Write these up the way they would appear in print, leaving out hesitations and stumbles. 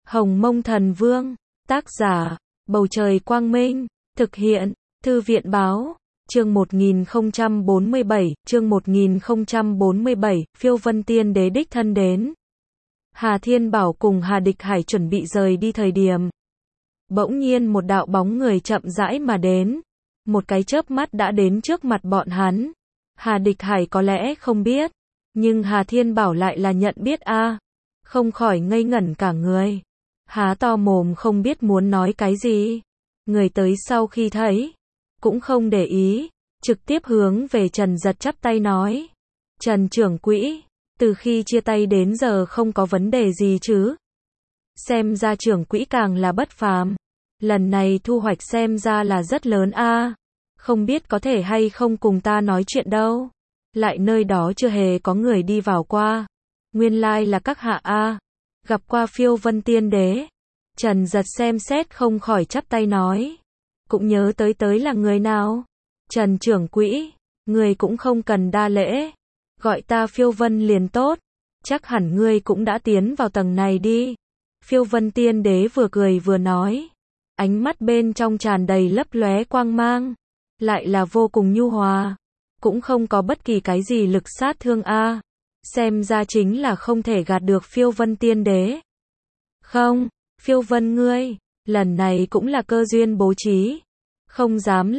Hồng Mông Thần Vương, tác giả, Bầu Trời Quang Minh, thực hiện, Thư viện Báo, chương 1047, Phiêu Vân Tiên Đế đích thân đến. Hà Thiên Bảo cùng Hà Địch Hải chuẩn bị rời đi thời điểm. Bỗng nhiên một đạo bóng người chậm rãi mà đến, một cái chớp mắt đã đến trước mặt bọn hắn. Hà Địch Hải có lẽ không biết, nhưng Hà Thiên Bảo lại là nhận biết a, không khỏi ngây ngẩn cả người. Há to mồm không biết muốn nói cái gì. Người tới sau khi thấy, cũng không để ý, trực tiếp hướng về Trần Giật chắp tay nói. Trần trưởng quỹ, từ khi chia tay đến giờ không có vấn đề gì chứ? Xem ra trưởng quỹ càng là bất phàm. Lần này thu hoạch xem ra là rất lớn a. Không biết có thể hay không cùng ta nói chuyện đâu. Lại nơi đó chưa hề có người đi vào qua. Nguyên lai là các hạ a. Gặp qua Phiêu Vân Tiên Đế. Trần Giật xem xét không khỏi chắp tay nói. Cũng nhớ tới là người nào. Trần trưởng quỹ, người cũng không cần đa lễ. Gọi ta Phiêu Vân liền tốt. Chắc hẳn ngươi cũng đã tiến vào tầng này đi. Phiêu Vân Tiên Đế vừa cười vừa nói. Ánh mắt bên trong tràn đầy lấp lóe quang mang. Lại là vô cùng nhu hòa. Cũng không có bất kỳ cái gì lực sát thương a. Xem ra chính là không thể gạt được Phiêu Vân Tiên Đế. Không, Phiêu Vân ngươi, lần này cũng là cơ duyên bố trí. Không dám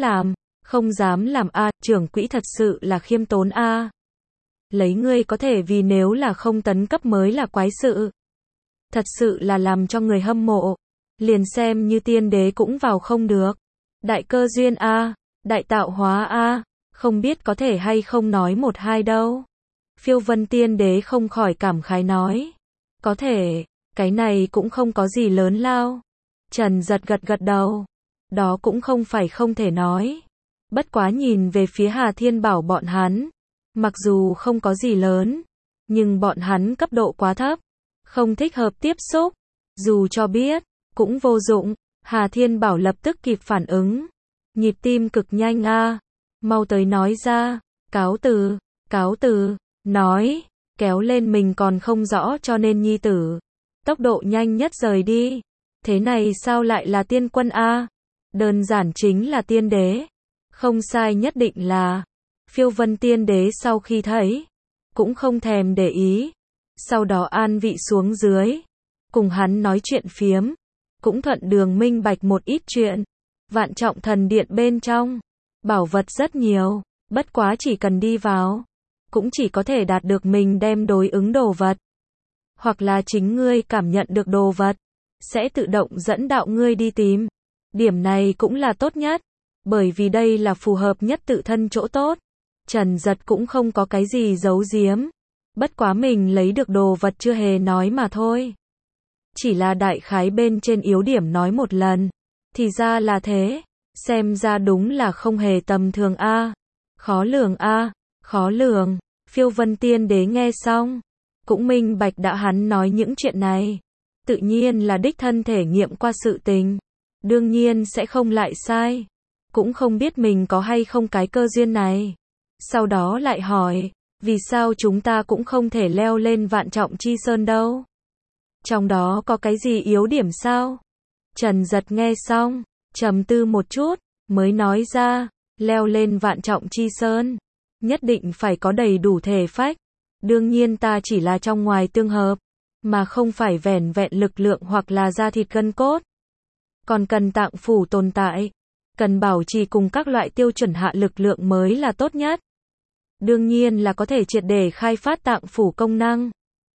làm a, trưởng quỹ thật sự là khiêm tốn a. Lấy ngươi có thể vì nếu là không tấn cấp mới là quái sự. Thật sự là làm cho người hâm mộ. Liền xem như tiên đế cũng vào không được. Đại cơ duyên a, đại tạo hóa a, không biết có thể hay không nói một hai đâu. Phiêu Vân Tiên Đế không khỏi cảm khái nói. Có thể, cái này cũng không có gì lớn lao. Trần Giật gật đầu. Đó cũng không phải không thể nói. Bất quá nhìn về phía Hà Thiên Bảo bọn hắn. Mặc dù không có gì lớn, nhưng bọn hắn cấp độ quá thấp. Không thích hợp tiếp xúc. Dù cho biết, cũng vô dụng. Hà Thiên Bảo lập tức kịp phản ứng. Nhịp tim cực nhanh a. Mau tới nói ra. Cáo từ. Nói, kéo lên mình còn không rõ cho nên nhi tử. Tốc độ nhanh nhất rời đi. Thế này sao lại là tiên quân a? Đơn giản chính là tiên đế. Không sai, nhất định là. Phiêu Vân Tiên Đế sau khi thấy, cũng không thèm để ý. Sau đó an vị xuống dưới. Cùng hắn nói chuyện phiếm. Cũng thuận đường minh bạch một ít chuyện. Vạn Trọng Thần Điện bên trong, bảo vật rất nhiều. Bất quá chỉ cần đi vào, cũng chỉ có thể đạt được mình đem đối ứng đồ vật. Hoặc là chính ngươi cảm nhận được đồ vật, sẽ tự động dẫn đạo ngươi đi tìm. Điểm này cũng là tốt nhất, bởi vì đây là phù hợp nhất tự thân chỗ tốt. Trần Giật cũng không có cái gì giấu giếm. Bất quá mình lấy được đồ vật chưa hề nói mà thôi. Chỉ là đại khái bên trên yếu điểm nói một lần. Thì ra là thế. Xem ra đúng là không hề tầm thường a. Khó lường a. Khó lường. Phiêu Vân Tiên Đế nghe xong, cũng minh bạch đã hắn nói những chuyện này. Tự nhiên là đích thân thể nghiệm qua sự tình. Đương nhiên sẽ không lại sai. Cũng không biết mình có hay không cái cơ duyên này. Sau đó lại hỏi, vì sao chúng ta cũng không thể leo lên Vạn Trọng Chi Sơn đâu? Trong đó có cái gì yếu điểm sao? Trần Giật nghe xong, trầm tư một chút, mới nói ra, leo lên Vạn Trọng Chi Sơn, nhất định phải có đầy đủ thể phách. Đương nhiên ta chỉ là trong ngoài tương hợp, mà không phải vẻn vẹn lực lượng hoặc là da thịt gân cốt. Còn cần tạng phủ tồn tại, cần bảo trì cùng các loại tiêu chuẩn hạ lực lượng mới là tốt nhất. Đương nhiên là có thể triệt để khai phát tạng phủ công năng.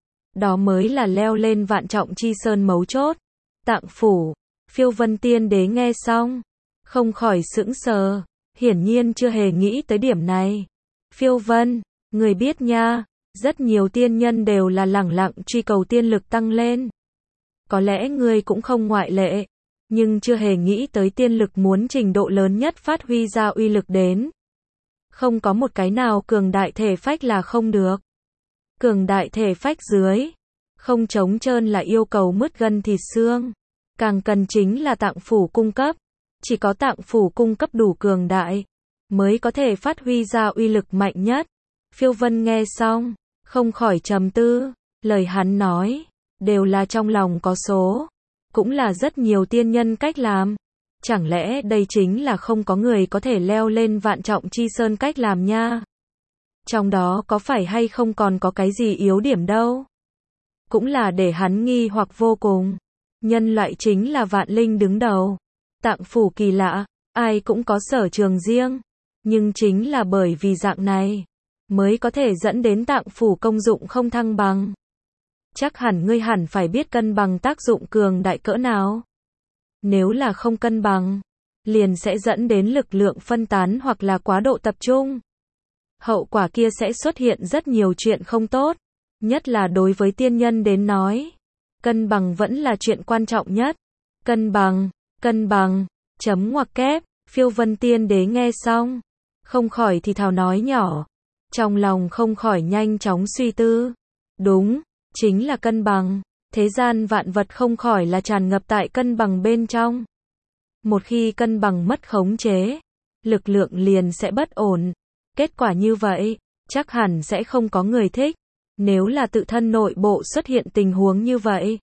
Đó mới là leo lên Vạn Trọng Chi Sơn mấu chốt. Tạng phủ, Phiêu Vân Tiên Đế nghe xong, không khỏi sững sờ, hiển nhiên chưa hề nghĩ tới điểm này. Phiêu Vân, người biết nha, rất nhiều tiên nhân đều là lẳng lặng truy cầu tiên lực tăng lên. Có lẽ ngươi cũng không ngoại lệ, nhưng chưa hề nghĩ tới tiên lực muốn trình độ lớn nhất phát huy ra uy lực đến. Không có một cái nào cường đại thể phách là không được. Cường đại thể phách dưới, không trống trơn là yêu cầu mứt gân thịt xương. Càng cần chính là tạng phủ cung cấp. Chỉ có tạng phủ cung cấp đủ cường đại, mới có thể phát huy ra uy lực mạnh nhất. Phiêu Vân nghe xong, không khỏi trầm tư. Lời hắn nói, đều là trong lòng có số. cũng là rất nhiều tiên nhân cách làm. Chẳng lẽ đây chính là không có người có thể leo lên vạn trọng chi sơn cách làm nha? Trong đó có phải hay không còn có cái gì yếu điểm đâu? Cũng là để hắn nghi hoặc vô cùng. Nhân loại chính là vạn linh đứng đầu. Tạng phủ kỳ lạ, ai cũng có sở trường riêng. Nhưng chính là bởi vì dạng này, mới có thể dẫn đến tạng phủ công dụng không thăng bằng. Chắc hẳn ngươi hẳn phải biết cân bằng tác dụng cường đại cỡ nào. Nếu là không cân bằng, liền sẽ dẫn đến lực lượng phân tán hoặc là quá độ tập trung. Hậu quả kia sẽ xuất hiện rất nhiều chuyện không tốt, nhất là đối với tiên nhân đến nói. Cân bằng vẫn là chuyện quan trọng nhất. Cân bằng, chấm ngoặc kép, Phiêu Vân Tiên Đế nghe xong, không khỏi thì thào nói nhỏ, trong lòng không khỏi nhanh chóng suy tư. Đúng, chính là cân bằng, thế gian vạn vật không khỏi là tràn ngập tại cân bằng bên trong. Một khi cân bằng mất khống chế, lực lượng liền sẽ bất ổn. Kết quả như vậy, chắc hẳn sẽ không có người thích. Nếu là tự thân nội bộ xuất hiện tình huống như vậy,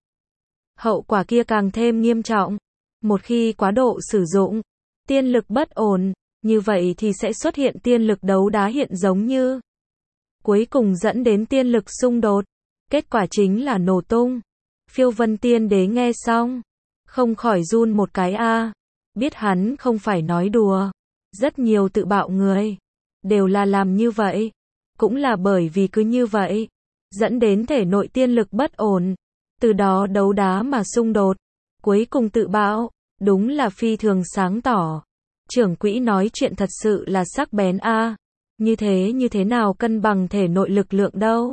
hậu quả kia càng thêm nghiêm trọng. Một khi quá độ sử dụng tiên lực bất ổn, như vậy thì sẽ xuất hiện tiên lực đấu đá hiện giống như. Cuối cùng dẫn đến tiên lực xung đột. Kết quả chính là nổ tung. Phiêu Vân Tiên Đế nghe xong, không khỏi run một cái a. Biết hắn không phải nói đùa. Rất nhiều tự bạo người đều là làm như vậy. Cũng là bởi vì cứ như vậy, dẫn đến thể nội tiên lực bất ổn. Từ đó đấu đá mà xung đột. Cuối cùng tự bạo. Đúng là phi thường sáng tỏ. Trưởng quỹ nói chuyện thật sự là sắc bén a. Như thế nào cân bằng thể nội lực lượng đâu?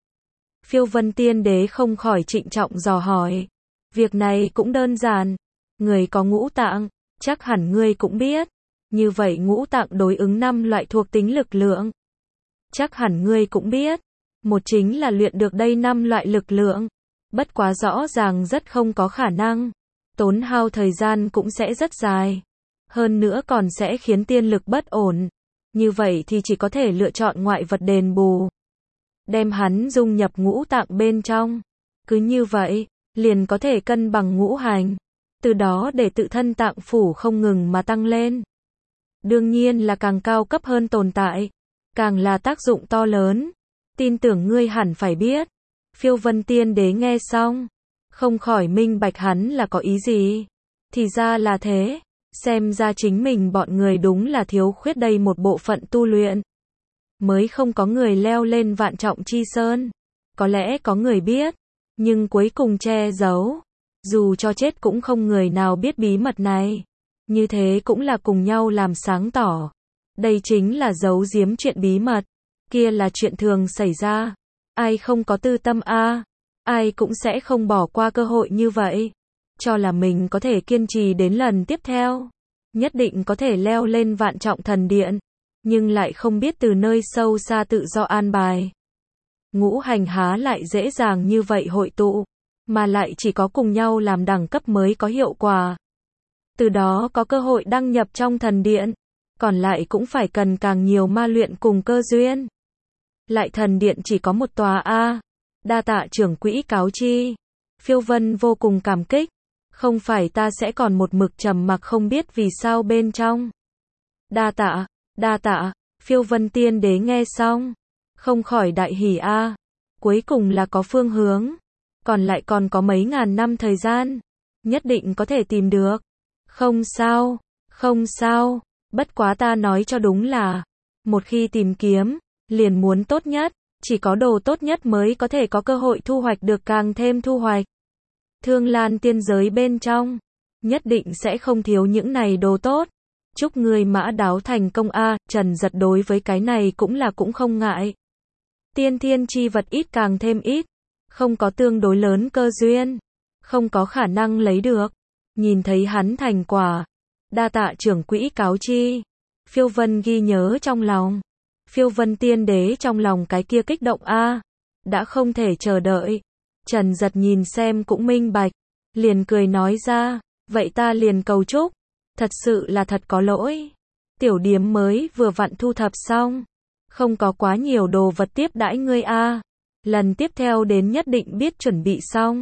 Phiêu Vân Tiên Đế không khỏi trịnh trọng dò hỏi. Việc này cũng đơn giản. Người có ngũ tạng, chắc hẳn ngươi cũng biết. Như vậy ngũ tạng đối ứng 5 loại thuộc tính lực lượng. Chắc hẳn ngươi cũng biết. Một chính là luyện được đây 5 loại lực lượng. Bất quá rõ ràng rất không có khả năng. Tốn hao thời gian cũng sẽ rất dài. Hơn nữa còn sẽ khiến tiên lực bất ổn. Như vậy thì chỉ có thể lựa chọn ngoại vật đền bù. Đem hắn dung nhập ngũ tạng bên trong. Cứ như vậy, liền có thể cân bằng ngũ hành. Từ đó để tự thân tạng phủ không ngừng mà tăng lên. Đương nhiên là càng cao cấp hơn tồn tại, càng là tác dụng to lớn. Tin tưởng ngươi hẳn phải biết. Phiêu Vân Tiên Đế nghe xong, không khỏi minh bạch hắn là có ý gì. Thì ra là thế. Xem ra chính mình bọn người đúng là thiếu khuyết đây một bộ phận tu luyện. Mới không có người leo lên vạn trọng chi sơn. Có lẽ có người biết, nhưng cuối cùng che giấu. Dù cho chết cũng không người nào biết bí mật này. Như thế cũng là cùng nhau làm sáng tỏ. Đây chính là giấu giếm chuyện bí mật. Kia là chuyện thường xảy ra. Ai không có tư tâm a, ai cũng sẽ không bỏ qua cơ hội như vậy. Cho là mình có thể kiên trì đến lần tiếp theo. Nhất định có thể leo lên vạn trọng thần điện. Nhưng lại không biết từ nơi sâu xa tự do an bài. Ngũ hành há lại dễ dàng như vậy hội tụ. Mà lại chỉ có cùng nhau làm đẳng cấp mới có hiệu quả. Từ đó có cơ hội đăng nhập trong thần điện. Còn lại cũng phải cần càng nhiều ma luyện cùng cơ duyên. Lại thần điện chỉ có một tòa a. Đa tạ trưởng quỹ cáo chi. Phiêu Vân vô cùng cảm kích. Không phải ta sẽ còn một mực trầm mặc không biết vì sao bên trong. Đa tạ, Phiêu Vân Tiên Đế nghe xong, không khỏi đại hỉ a. Cuối cùng là có phương hướng. Còn lại còn có mấy ngàn năm thời gian. Nhất định có thể tìm được. Không sao. Bất quá ta nói cho đúng là, một khi tìm kiếm, liền muốn tốt nhất. Chỉ có đồ tốt nhất mới có thể có cơ hội thu hoạch được càng thêm thu hoạch. Thương Lan tiên giới bên trong, nhất định sẽ không thiếu những này đồ tốt. Chúc ngươi mã đáo thành công a. Trần Giật đối với cái này cũng không ngại. Tiên thiên chi vật ít càng thêm ít. Không có tương đối lớn cơ duyên. Không có khả năng lấy được. Nhìn thấy hắn thành quả. Đa tạ trưởng quỹ cáo chi. Phiêu Vân ghi nhớ trong lòng. Phiêu Vân Tiên Đế trong lòng cái kia kích động a. Đã không thể chờ đợi. Trần Giật nhìn xem cũng minh bạch. Liền cười nói ra. Vậy ta liền cầu chúc. Thật sự là thật có lỗi. Tiểu điếm mới vừa vặn thu thập xong. Không có quá nhiều đồ vật tiếp đãi ngươi a. Lần tiếp theo đến nhất định biết chuẩn bị xong.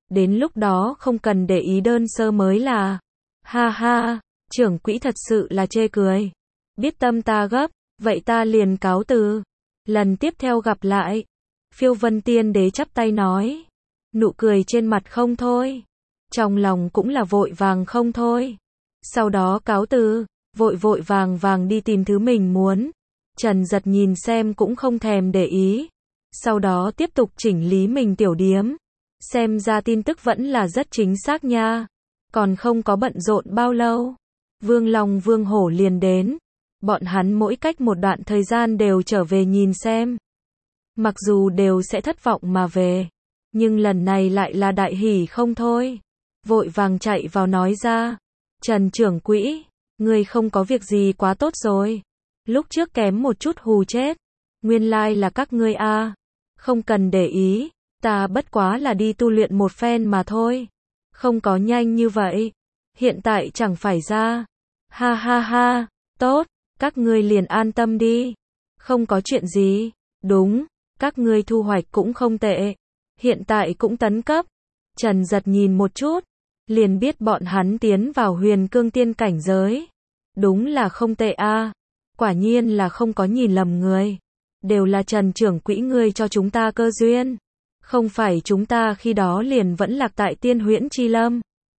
Đến lúc đó không cần để ý đơn sơ mới là. Ha ha, trưởng quỹ thật sự là chê cười. Biết tâm ta gấp, vậy ta liền cáo từ. Lần tiếp theo gặp lại. Phiêu Vân Tiên Đế chắp tay nói. Nụ cười trên mặt không thôi. Trong lòng cũng là vội vàng không thôi. Sau đó cáo từ, vội vàng đi tìm thứ mình muốn. Trần Giật nhìn xem cũng không thèm để ý. Sau đó tiếp tục chỉnh lý mình tiểu điếm. Xem ra tin tức vẫn là rất chính xác nha. Còn không có bận rộn bao lâu. Vương Long Vương Hổ liền đến. Bọn hắn mỗi cách một đoạn thời gian đều trở về nhìn xem. Mặc dù đều sẽ thất vọng mà về. Nhưng lần này lại là đại hỉ không thôi. Vội vàng chạy vào nói ra. Trần trưởng quỹ, ngươi không có việc gì quá tốt rồi. Lúc trước kém một chút hù chết. Nguyên lai là các ngươi a. Không cần để ý, ta bất quá là đi tu luyện một phen mà thôi. Không có nhanh như vậy. Hiện tại chẳng phải ra. Ha ha ha, tốt, các ngươi liền an tâm đi. Không có chuyện gì. Đúng, các ngươi thu hoạch cũng không tệ. Hiện tại cũng tấn cấp. Trần Giật nhìn một chút, liền biết bọn hắn tiến vào huyền cương tiên cảnh giới. Đúng là không tệ a. Quả nhiên là không có nhìn lầm người. Đều là Trần trưởng quỹ ngươi cho chúng ta cơ duyên. Không phải chúng ta khi đó liền vẫn lạc tại Tiên Huyễn Chi Lâm.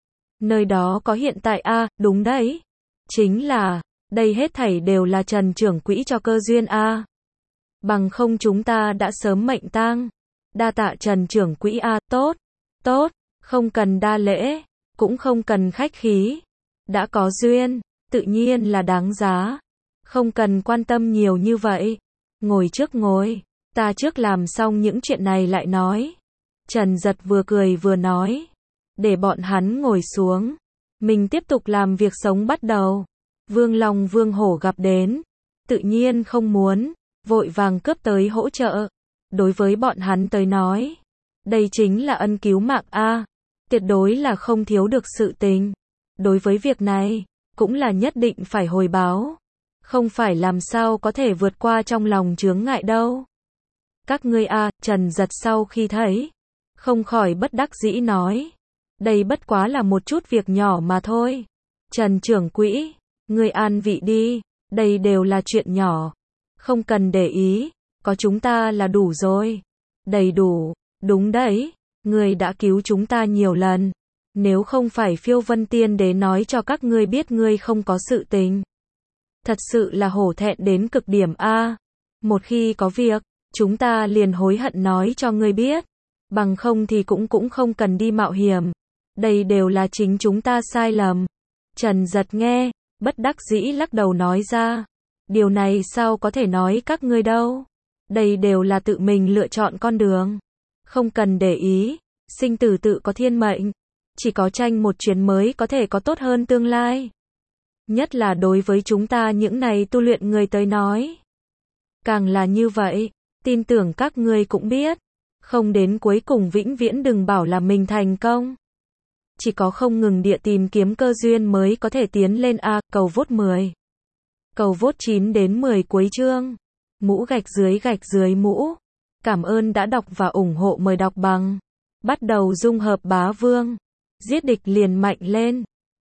Nơi đó có hiện tại a, đúng đấy. Chính là, đây hết thảy đều là Trần trưởng quỹ cho cơ duyên a. Bằng không chúng ta đã sớm mệnh tang. Đa tạ Trần trưởng quỹ a, tốt, không cần đa lễ, cũng không cần khách khí. Đã có duyên, tự nhiên là đáng giá. Không cần quan tâm nhiều như vậy. Ngồi trước ngồi, ta trước làm xong những chuyện này lại nói. Trần Giật vừa cười vừa nói. Để bọn hắn ngồi xuống. Mình tiếp tục làm việc sống bắt đầu. Vương Long Vương Hổ gặp đến. Tự nhiên không muốn. Vội vàng cướp tới hỗ trợ. Đối với bọn hắn tới nói. Đây chính là ân cứu mạng a. Tuyệt đối là không thiếu được sự tình. Đối với việc này, cũng là nhất định phải hồi báo. Không phải làm sao có thể vượt qua trong lòng chướng ngại đâu. Các ngươi a, Trần Giật sau khi thấy. Không khỏi bất đắc dĩ nói. Đây bất quá là một chút việc nhỏ mà thôi. Trần trưởng quỹ, ngươi an vị đi. Đây đều là chuyện nhỏ. Không cần để ý. Có chúng ta là đủ rồi. Đầy đủ. Đúng đấy. Ngươi đã cứu chúng ta nhiều lần. Nếu không phải Phiêu Vân Tiên Đế nói cho các ngươi biết ngươi không có sự tình. Thật sự là hổ thẹn đến cực điểm a. Một khi có việc, chúng ta liền hối hận nói cho ngươi biết. Bằng không thì cũng không cần đi mạo hiểm. Đây đều là chính chúng ta sai lầm. Trần Giật nghe, bất đắc dĩ lắc đầu nói ra. Điều này sao có thể nói các ngươi đâu. Đây đều là tự mình lựa chọn con đường. Không cần để ý, sinh tử tự có thiên mệnh. Chỉ có tranh một chuyến mới có thể có tốt hơn tương lai. Nhất là đối với chúng ta những này tu luyện người tới nói. Càng là như vậy, tin tưởng các ngươi cũng biết. Không đến cuối cùng vĩnh viễn đừng bảo là mình thành công. Chỉ có không ngừng địa tìm kiếm cơ duyên mới có thể tiến lên a. Cầu vote 10. Cầu vote 9 đến 10 cuối chương. Mũ gạch dưới mũ. Cảm ơn đã đọc và ủng hộ, mời đọc bằng. Bắt đầu dung hợp bá vương. Giết địch liền mạnh lên.